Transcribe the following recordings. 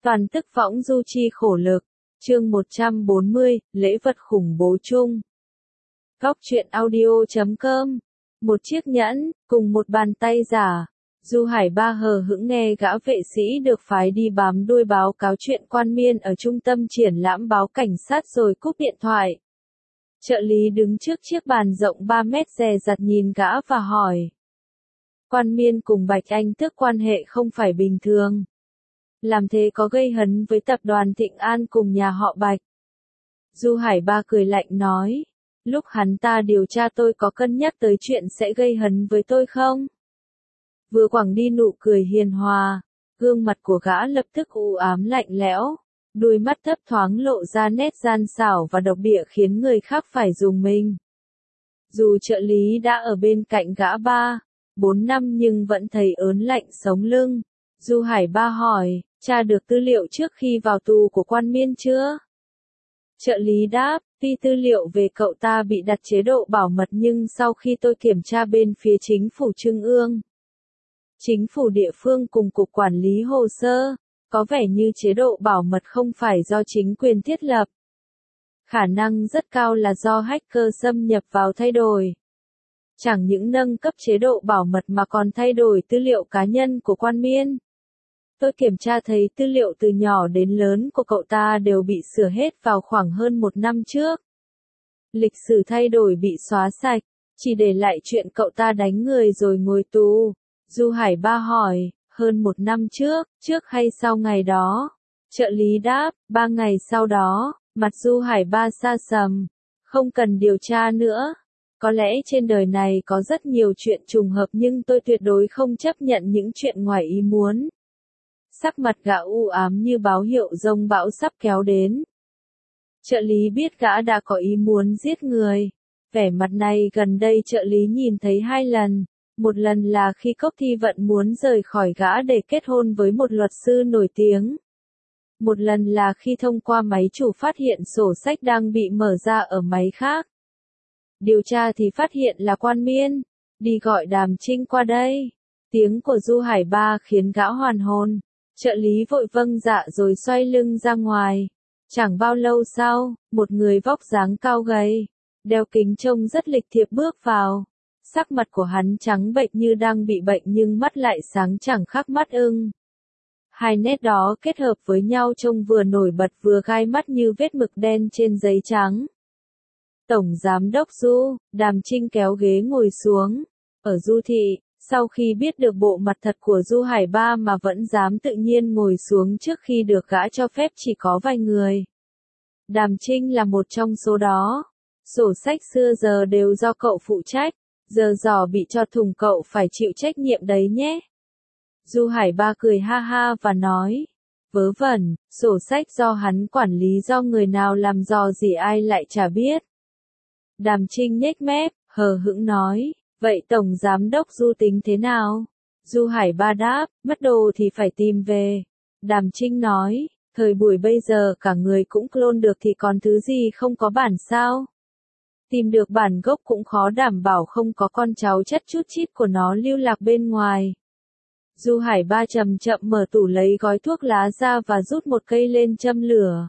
Toàn tức võng du chi khổ lực. Chương 140, lễ vật khủng bố chung. Góc truyện audio.com. Một chiếc nhẫn, cùng một bàn tay giả. Du Hải Ba hờ hững nghe gã vệ sĩ được phái đi bám đuôi báo cáo chuyện Quan Miên ở trung tâm triển lãm báo cảnh sát rồi cúp điện thoại. Trợ lý đứng trước chiếc bàn rộng 3 mét dè dặt nhìn gã và hỏi. Quan Miên cùng Bạch Anh Tước quan hệ không phải bình thường. Làm thế có gây hấn với tập đoàn Thịnh An cùng nhà họ Bạch. Du Hải Ba cười lạnh nói. Lúc hắn ta điều tra tôi có cân nhắc tới chuyện sẽ gây hấn với tôi không? Vừa quẳng đi nụ cười hiền hòa, gương mặt của gã lập tức u ám lạnh lẽo, đôi mắt thấp thoáng lộ ra nét gian xảo và độc địa khiến người khác phải rùng mình. Dù trợ lý đã ở bên cạnh gã 3-4 năm nhưng vẫn thấy ớn lạnh sống lưng. Du Hải Ba hỏi, tra được tư liệu trước khi vào tù của Quan Miên chưa? Trợ lý đáp, tuy tư liệu về cậu ta bị đặt chế độ bảo mật nhưng sau khi tôi kiểm tra bên phía chính phủ trung ương, chính phủ địa phương cùng cục quản lý hồ sơ, có vẻ như chế độ bảo mật không phải do chính quyền thiết lập. Khả năng rất cao là do hacker xâm nhập vào thay đổi. Chẳng những nâng cấp chế độ bảo mật mà còn thay đổi tư liệu cá nhân của Quan Miên. Tôi kiểm tra thấy tư liệu từ nhỏ đến lớn của cậu ta đều bị sửa hết vào khoảng hơn 1 năm trước. Lịch sử thay đổi bị xóa sạch, chỉ để lại chuyện cậu ta đánh người rồi ngồi tù. Du Hải Ba hỏi, hơn 1 năm trước hay sau ngày đó? Trợ lý đáp, 3 ngày sau đó. Mặt Du Hải Ba sa sầm, không cần điều tra nữa. Có lẽ trên đời này có rất nhiều chuyện trùng hợp nhưng tôi tuyệt đối không chấp nhận những chuyện ngoài ý muốn. Sắc mặt gã u ám như báo hiệu giông bão sắp kéo đến. Trợ lý biết gã đã có ý muốn giết người. Vẻ mặt này gần đây trợ lý nhìn thấy 2 lần. Một lần là khi Cốc Thi Vận muốn rời khỏi gã để kết hôn với một luật sư nổi tiếng. Một lần là khi thông qua máy chủ phát hiện sổ sách đang bị mở ra ở máy khác. Điều tra thì phát hiện là Quan Miên. Đi gọi Đàm Trinh qua đây. Tiếng của Du Hải Ba khiến gã hoàn hồn. Trợ lý vội vâng dạ rồi xoay lưng ra ngoài. Chẳng bao lâu sau, một người vóc dáng cao gầy, đeo kính trông rất lịch thiệp bước vào. Sắc mặt của hắn trắng bệch như đang bị bệnh nhưng mắt lại sáng chẳng khác mắt ưng. Hai nét đó kết hợp với nhau trông vừa nổi bật vừa gai mắt như vết mực đen trên giấy trắng. Tổng Giám đốc Du, Đàm Trinh kéo ghế ngồi xuống. Ở Du Thị, sau khi biết được bộ mặt thật của Du Hải Ba mà vẫn dám tự nhiên ngồi xuống trước khi được gã cho phép chỉ có vài người. Đàm Trinh là một trong số đó. Sổ sách xưa giờ đều do cậu phụ trách. Giờ giỏ bị cho thùng cậu phải chịu trách nhiệm đấy nhé. Du Hải Ba cười ha ha và nói. Vớ vẩn, sổ sách do hắn quản lý do người nào làm dò gì ai lại chả biết. Đàm Trinh nhếch mép, hờ hững nói. Vậy Tổng Giám đốc Du tính thế nào? Du Hải Ba đáp, mất đồ thì phải tìm về. Đàm Trinh nói, thời buổi bây giờ cả người cũng clone được thì còn thứ gì không có bản sao? Tìm được bản gốc cũng khó đảm bảo không có con cháu chất chút chít của nó lưu lạc bên ngoài. Du Hải Ba chậm chậm mở tủ lấy gói thuốc lá ra và rút một cây lên châm lửa.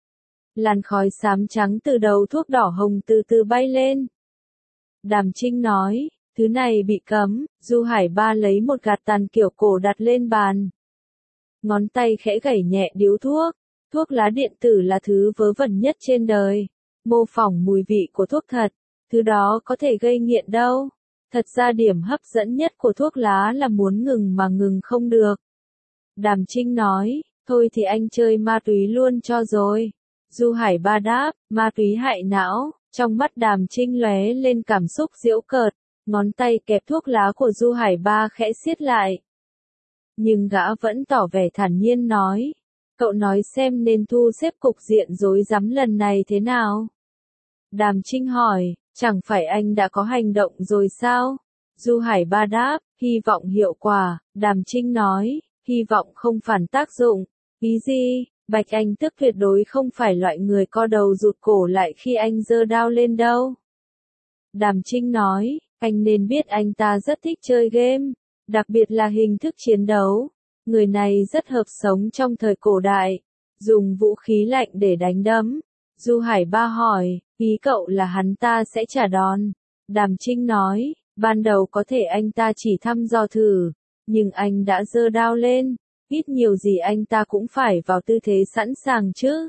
Làn khói xám trắng từ đầu thuốc đỏ hồng từ từ bay lên. Đàm Trinh nói, thứ này bị cấm. Du Hải Ba lấy một gạt tàn kiểu cổ đặt lên bàn. Ngón tay khẽ gảy nhẹ điếu thuốc. Thuốc lá điện tử là thứ vớ vẩn nhất trên đời. Mô phỏng mùi vị của thuốc thật. Thứ đó có thể gây nghiện đâu. Thật ra điểm hấp dẫn nhất của thuốc lá là muốn ngừng mà ngừng không được. Đàm Trinh nói, thôi thì anh chơi ma túy luôn cho rồi. Du Hải Ba đáp, ma túy hại não. Trong mắt Đàm Trinh lóe lên cảm xúc giễu cợt. Ngón tay kẹp thuốc lá của Du Hải Ba khẽ siết lại. Nhưng gã vẫn tỏ vẻ thản nhiên nói. Cậu nói xem nên thu xếp cục diện rối rắm lần này thế nào? Đàm Trinh hỏi, chẳng phải anh đã có hành động rồi sao? Du Hải Ba đáp, hy vọng hiệu quả. Đàm Trinh nói, hy vọng không phản tác dụng. Ý gì? Bạch Anh Tước tuyệt đối không phải loại người co đầu rụt cổ lại khi anh giơ đao lên đâu. Đàm Trinh nói, anh nên biết anh ta rất thích chơi game, đặc biệt là hình thức chiến đấu. Người này rất hợp sống trong thời cổ đại, dùng vũ khí lạnh để đánh đấm. Du Hải Ba hỏi, ý cậu là hắn ta sẽ trả đòn. Đàm Trinh nói, ban đầu có thể anh ta chỉ thăm dò thử, nhưng anh đã giơ đao lên, ít nhiều gì anh ta cũng phải vào tư thế sẵn sàng chứ.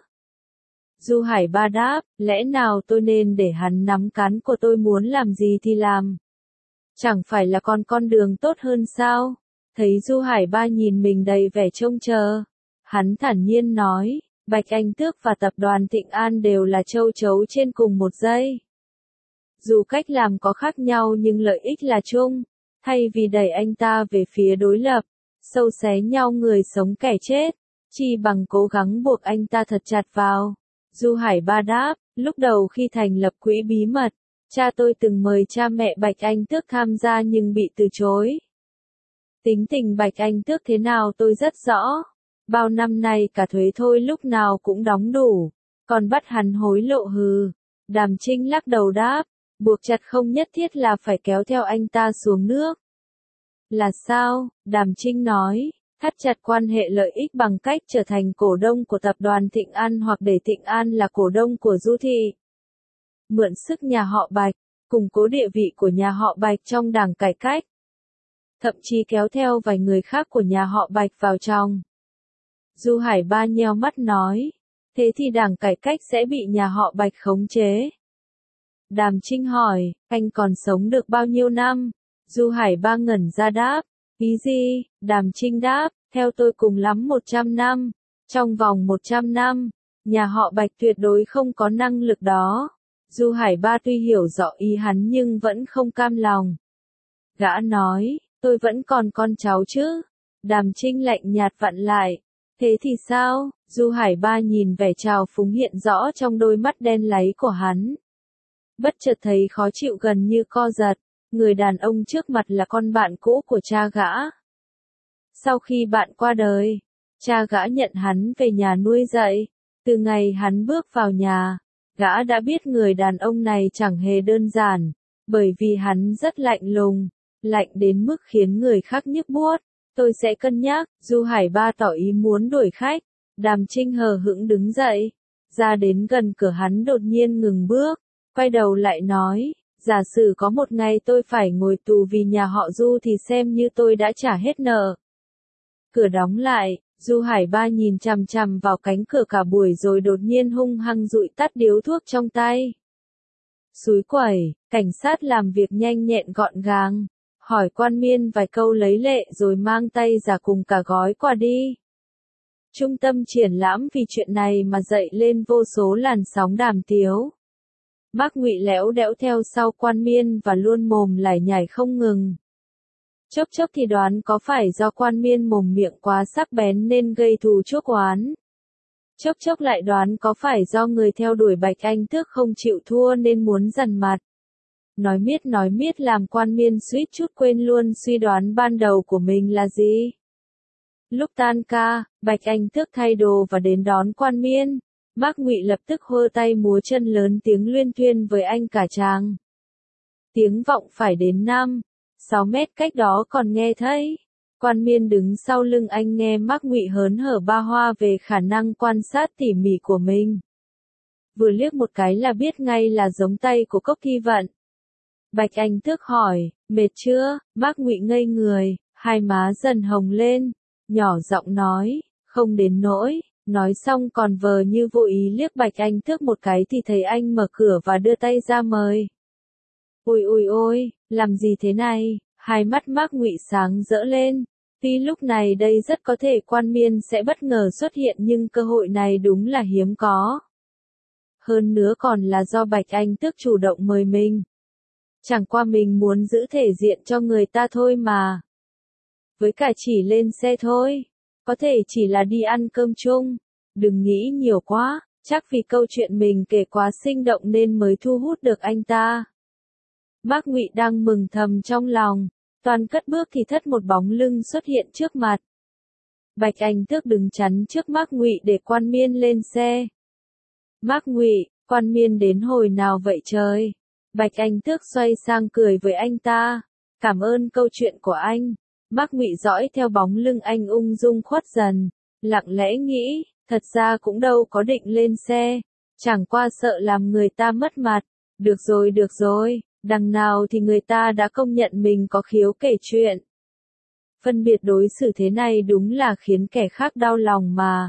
Du Hải Ba đáp, lẽ nào tôi nên để hắn nắm cán của tôi, muốn làm gì thì làm. Chẳng phải là còn con đường tốt hơn sao? Thấy Du Hải Ba nhìn mình đầy vẻ trông chờ, hắn thản nhiên nói, Bạch Anh Tước và tập đoàn Thịnh An đều là châu chấu trên cùng một dây. Dù cách làm có khác nhau nhưng lợi ích là chung, thay vì đẩy anh ta về phía đối lập, sâu xé nhau người sống kẻ chết, chi bằng cố gắng buộc anh ta thật chặt vào. Du Hải Ba đáp, lúc đầu khi thành lập quỹ bí mật, cha tôi từng mời cha mẹ Bạch Anh Tước tham gia nhưng bị từ chối. Tính tình Bạch Anh Tước thế nào tôi rất rõ. Bao năm nay cả thuế thôi lúc nào cũng đóng đủ, còn bắt hắn hối lộ hừ. Đàm Trinh lắc đầu đáp, buộc chặt không nhất thiết là phải kéo theo anh ta xuống nước. Là sao? Đàm Trinh nói, thắt chặt quan hệ lợi ích bằng cách trở thành cổ đông của tập đoàn Thịnh An hoặc để Thịnh An là cổ đông của Du Thị. Mượn sức nhà họ Bạch, củng cố địa vị của nhà họ Bạch trong đảng cải cách. Thậm chí kéo theo vài người khác của nhà họ Bạch vào trong. Du Hải Ba nheo mắt nói, thế thì đảng cải cách sẽ bị nhà họ Bạch khống chế. Đàm Trinh hỏi, anh còn sống được bao nhiêu năm? Du Hải Ba ngẩn ra đáp, ý gì? Đàm Trinh đáp, theo tôi cùng lắm 100 năm. Trong vòng 100 năm, nhà họ Bạch tuyệt đối không có năng lực đó. Du Hải Ba tuy hiểu rõ ý hắn nhưng vẫn không cam lòng. Gã nói, tôi vẫn còn con cháu chứ. Đàm Trinh lạnh nhạt vặn lại. Thế thì sao? Du Hải Ba nhìn vẻ trào phúng hiện rõ trong đôi mắt đen láy của hắn. Bất chợt thấy khó chịu gần như co giật. Người đàn ông trước mặt là con bạn cũ của cha gã. Sau khi bạn qua đời, cha gã nhận hắn về nhà nuôi dạy. Từ ngày hắn bước vào nhà, gã đã biết người đàn ông này chẳng hề đơn giản, bởi vì hắn rất lạnh lùng, lạnh đến mức khiến người khác nhức buốt. Tôi sẽ cân nhắc. Du Hải Ba tỏ ý muốn đuổi khách. Đàm Trinh hờ hững đứng dậy, ra đến gần cửa hắn đột nhiên ngừng bước, quay đầu lại nói, giả sử có một ngày tôi phải ngồi tù vì nhà họ Du thì xem như tôi đã trả hết nợ. Cửa đóng lại, Du Hải Ba nhìn chằm chằm vào cánh cửa cả buổi rồi đột nhiên hung hăng dụi tắt điếu thuốc trong tay. Xúi quẩy, cảnh sát làm việc nhanh nhẹn gọn gàng, hỏi Quan Miên vài câu lấy lệ rồi mang tay ra cùng cả gói quà đi. Trung tâm triển lãm vì chuyện này mà dậy lên vô số làn sóng đàm tiếu. Bác Ngụy lẽo đẽo theo sau Quan Miên và luôn mồm lải nhải không ngừng. Chốc chốc thì đoán có phải do Quan Miên mồm miệng quá sắc bén nên gây thù chuốc oán. Chốc chốc lại đoán có phải do người theo đuổi Bạch Anh Tước không chịu thua nên muốn dằn mặt. Nói miết làm Quan Miên suýt chút quên luôn suy đoán ban đầu của mình là gì. Lúc tan ca, Bạch Anh Tước thay đồ và đến đón Quan Miên. Bác Ngụy lập tức hô tay múa chân lớn tiếng luyên thuyên với anh cả tràng. Tiếng vọng phải đến 5-6 mét cách đó còn nghe thấy. Quan Miên đứng sau lưng anh nghe Bác Ngụy hớn hở ba hoa về khả năng quan sát tỉ mỉ của mình. Vừa liếc một cái là biết ngay là giống tay của Cốc Thi Vận. Bạch Anh Tước hỏi, mệt chưa? Bác Ngụy ngây người, hai má dần hồng lên, nhỏ giọng nói, không đến nỗi. Nói xong còn vờ như vô ý liếc Bạch Anh Tước một cái thì thấy anh mở cửa và đưa tay ra mời. Ôi, làm gì thế này? Hai mắt Bác Ngụy sáng rỡ lên. Tuy lúc này đây rất có thể Quan Miên sẽ bất ngờ xuất hiện nhưng cơ hội này đúng là hiếm có. Hơn nữa còn là do Bạch Anh Tước chủ động mời mình. Chẳng qua mình muốn giữ thể diện cho người ta thôi mà. Với cả chỉ lên xe thôi. Có thể chỉ là đi ăn cơm chung. Đừng nghĩ nhiều quá, chắc vì câu chuyện mình kể quá sinh động nên mới thu hút được anh ta. Bác Ngụy đang mừng thầm trong lòng, toàn cất bước thì thất một bóng lưng xuất hiện trước mặt. Bạch Anh Tước đứng chắn trước Bác Ngụy để Quan Miên lên xe. Bác Ngụy, Quan Miên đến hồi nào vậy trời? Bạch Anh Tước xoay sang cười với anh ta. Cảm ơn câu chuyện của anh. Mác Ngụy dõi theo bóng lưng anh ung dung khuất dần, lặng lẽ nghĩ, thật ra cũng đâu có định lên xe, chẳng qua sợ làm người ta mất mặt. Được rồi, đằng nào thì người ta đã công nhận mình có khiếu kể chuyện. Phân biệt đối xử thế này đúng là khiến kẻ khác đau lòng mà.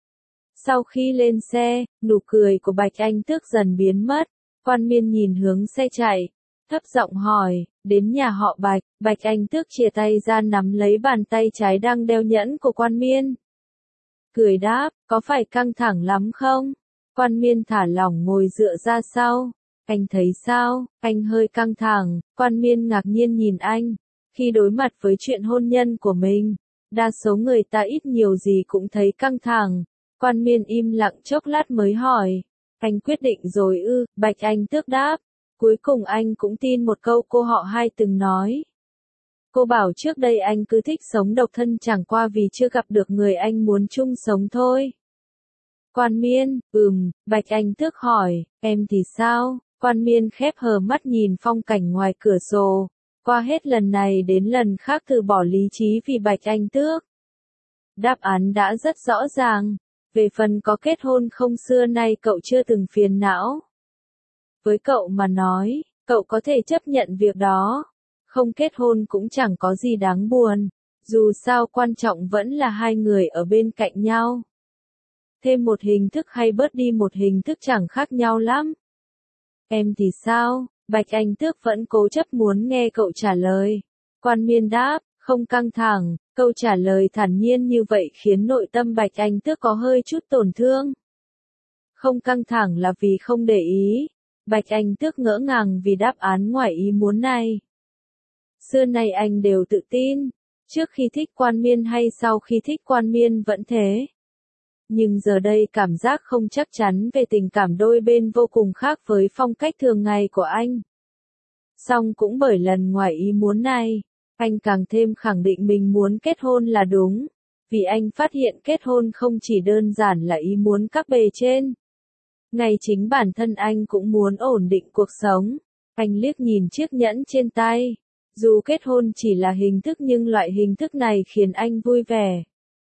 Sau khi lên xe, nụ cười của Bạch Anh Tước dần biến mất, Quan Miên nhìn hướng xe chạy, thấp giọng hỏi, đến nhà họ Bạch. Bạch Anh Tước chìa tay ra nắm lấy bàn tay trái đang đeo nhẫn của Quan Miên. Cười đáp, có phải căng thẳng lắm không? Quan Miên thả lỏng ngồi dựa ra sau. Anh thấy sao? Anh hơi căng thẳng. Quan Miên ngạc nhiên nhìn anh. Khi đối mặt với chuyện hôn nhân của mình, đa số người ta ít nhiều gì cũng thấy căng thẳng. Quan Miên im lặng chốc lát mới hỏi. Anh quyết định rồi ư? Bạch Anh Tước đáp. Cuối cùng anh cũng tin một câu cô họ Hai từng nói. Cô bảo trước đây anh cứ thích sống độc thân chẳng qua vì chưa gặp được người anh muốn chung sống thôi. Quan Miên, Bạch Anh Tước hỏi, em thì sao? Quan Miên khép hờ mắt nhìn phong cảnh ngoài cửa sổ, qua hết lần này đến lần khác từ bỏ lý trí vì Bạch Anh Tước. Đáp án đã rất rõ ràng, về phần có kết hôn không xưa nay cậu chưa từng phiền não. Với cậu mà nói, cậu có thể chấp nhận việc đó. Không kết hôn cũng chẳng có gì đáng buồn. Dù sao quan trọng vẫn là hai người ở bên cạnh nhau. Thêm một hình thức hay bớt đi một hình thức chẳng khác nhau lắm. Em thì sao? Bạch Anh Tước vẫn cố chấp muốn nghe cậu trả lời. Quan Miên đáp, không căng thẳng. Câu trả lời thản nhiên như vậy khiến nội tâm Bạch Anh Tước có hơi chút tổn thương. Không căng thẳng là vì không để ý. Bạch Anh Tước ngỡ ngàng vì đáp án ngoài ý muốn này. Xưa nay anh đều tự tin, trước khi thích Quan Miên hay sau khi thích Quan Miên vẫn thế. Nhưng giờ đây cảm giác không chắc chắn về tình cảm đôi bên vô cùng khác với phong cách thường ngày của anh. Song cũng bởi lần ngoài ý muốn này, anh càng thêm khẳng định mình muốn kết hôn là đúng, vì anh phát hiện kết hôn không chỉ đơn giản là ý muốn các bề trên. Ngay chính bản thân anh cũng muốn ổn định cuộc sống. Anh liếc nhìn chiếc nhẫn trên tay. Dù kết hôn chỉ là hình thức nhưng loại hình thức này khiến anh vui vẻ.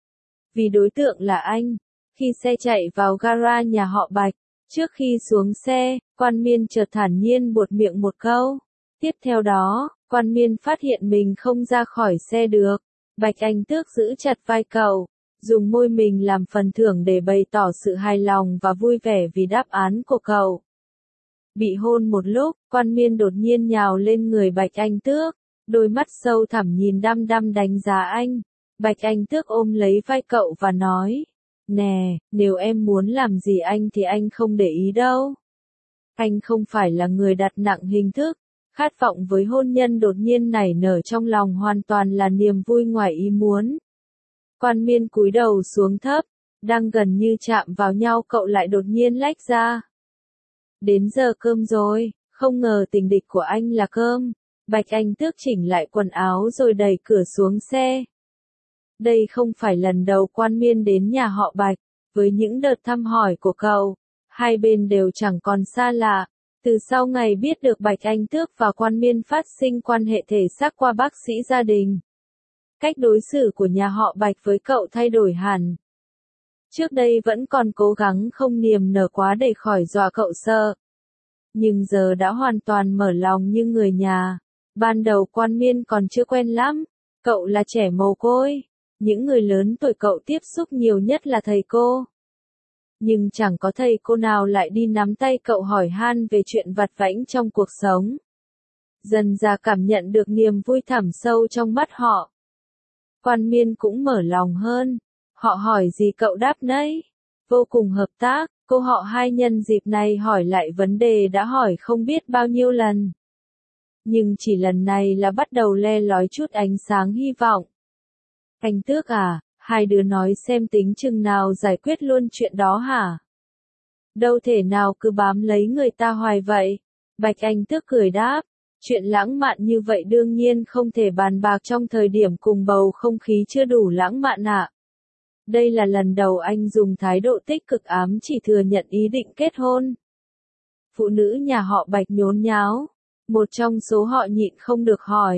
Vì đối tượng là anh. Khi xe chạy vào gara nhà họ Bạch, trước khi xuống xe, Quan Miên chợt thản nhiên buột miệng một câu. Tiếp theo đó, Quan Miên phát hiện mình không ra khỏi xe được. Bạch Anh Tước giữ chặt vai cậu, dùng môi mình làm phần thưởng để bày tỏ sự hài lòng và vui vẻ vì đáp án của cậu. Bị hôn một lúc, Quan Miên đột nhiên nhào lên người Bạch Anh Tước, đôi mắt sâu thẳm nhìn đăm đăm đánh giá anh. Bạch Anh Tước ôm lấy vai cậu và nói, nè, nếu em muốn làm gì anh thì anh không để ý đâu. Anh không phải là người đặt nặng hình thức, khát vọng với hôn nhân đột nhiên nảy nở trong lòng hoàn toàn là niềm vui ngoài ý muốn. Quan Miên cúi đầu xuống thấp, đang gần như chạm vào nhau cậu lại đột nhiên lách ra. Đến giờ cơm rồi, không ngờ tình địch của anh là cơm. Bạch Anh Tước chỉnh lại quần áo rồi đẩy cửa xuống xe. Đây không phải lần đầu Quan Miên đến nhà họ Bạch, với những đợt thăm hỏi của cậu, hai bên đều chẳng còn xa lạ. Từ sau ngày biết được Bạch Anh Tước và Quan Miên phát sinh quan hệ thể xác qua bác sĩ gia đình, cách đối xử của nhà họ Bạch với cậu thay đổi hẳn. Trước đây vẫn còn cố gắng không niềm nở quá để khỏi dọa cậu sợ. Nhưng giờ đã hoàn toàn mở lòng như người nhà. Ban đầu Quan Miên còn chưa quen lắm. Cậu là trẻ mồ côi. Những người lớn tuổi cậu tiếp xúc nhiều nhất là thầy cô. Nhưng chẳng có thầy cô nào lại đi nắm tay cậu hỏi han về chuyện vặt vãnh trong cuộc sống. Dần dà cảm nhận được niềm vui thẳm sâu trong mắt họ. Quan Miên cũng mở lòng hơn. Họ hỏi gì cậu đáp nấy. Vô cùng hợp tác, cô họ Hai nhân dịp này hỏi lại vấn đề đã hỏi không biết bao nhiêu lần. Nhưng chỉ lần này là bắt đầu le lói chút ánh sáng hy vọng. Anh Tước à, hai đứa nói xem tính chừng nào giải quyết luôn chuyện đó hả? Đâu thể nào cứ bám lấy người ta hoài vậy. Bạch Anh Tước cười đáp, chuyện lãng mạn như vậy đương nhiên không thể bàn bạc trong thời điểm cùng bầu không khí chưa đủ lãng mạn ạ. Đây là lần đầu anh dùng thái độ tích cực ám chỉ thừa nhận ý định kết hôn. Phụ nữ nhà họ Bạch nhốn nháo. Một trong số họ nhịn không được hỏi.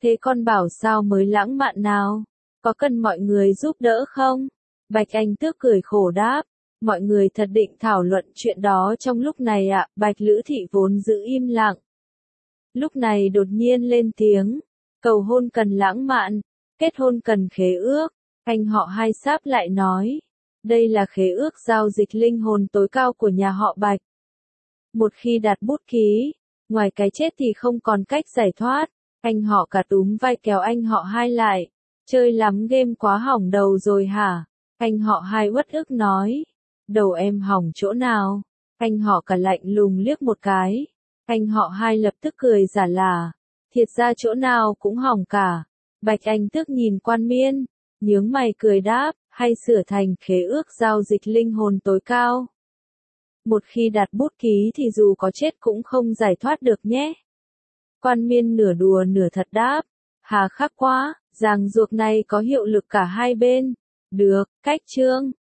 Thế con bảo sao mới lãng mạn nào? Có cần mọi người giúp đỡ không? Bạch Anh Tước cười khổ đáp. Mọi người thật định thảo luận chuyện đó trong lúc này ạ. Bạch Lữ Thị vốn giữ im lặng. Lúc này đột nhiên lên tiếng. Cầu hôn cần lãng mạn, kết hôn cần khế ước. Anh họ Hai sáp lại nói. Đây là khế ước giao dịch linh hồn tối cao của nhà họ Bạch. Một khi đặt bút ký, ngoài cái chết thì không còn cách giải thoát. Anh họ Cả túm vai kéo anh họ Hai lại. Chơi lắm game quá hỏng đầu rồi hả? Anh họ Hai uất ức nói. Đầu em hỏng chỗ nào? Anh họ Cả lạnh lùng liếc một cái. Anh họ Hai lập tức cười giả là. Thiệt ra chỗ nào cũng hỏng cả. Bạch Anh Tước nhìn Quan Miên, nhướng mày cười đáp, hay sửa thành khế ước giao dịch linh hồn tối cao. Một khi đặt bút ký thì dù có chết cũng không giải thoát được nhé. Quan Miên nửa đùa nửa thật đáp. Hà khắc quá, ràng buộc này có hiệu lực cả hai bên. Được, cách chương.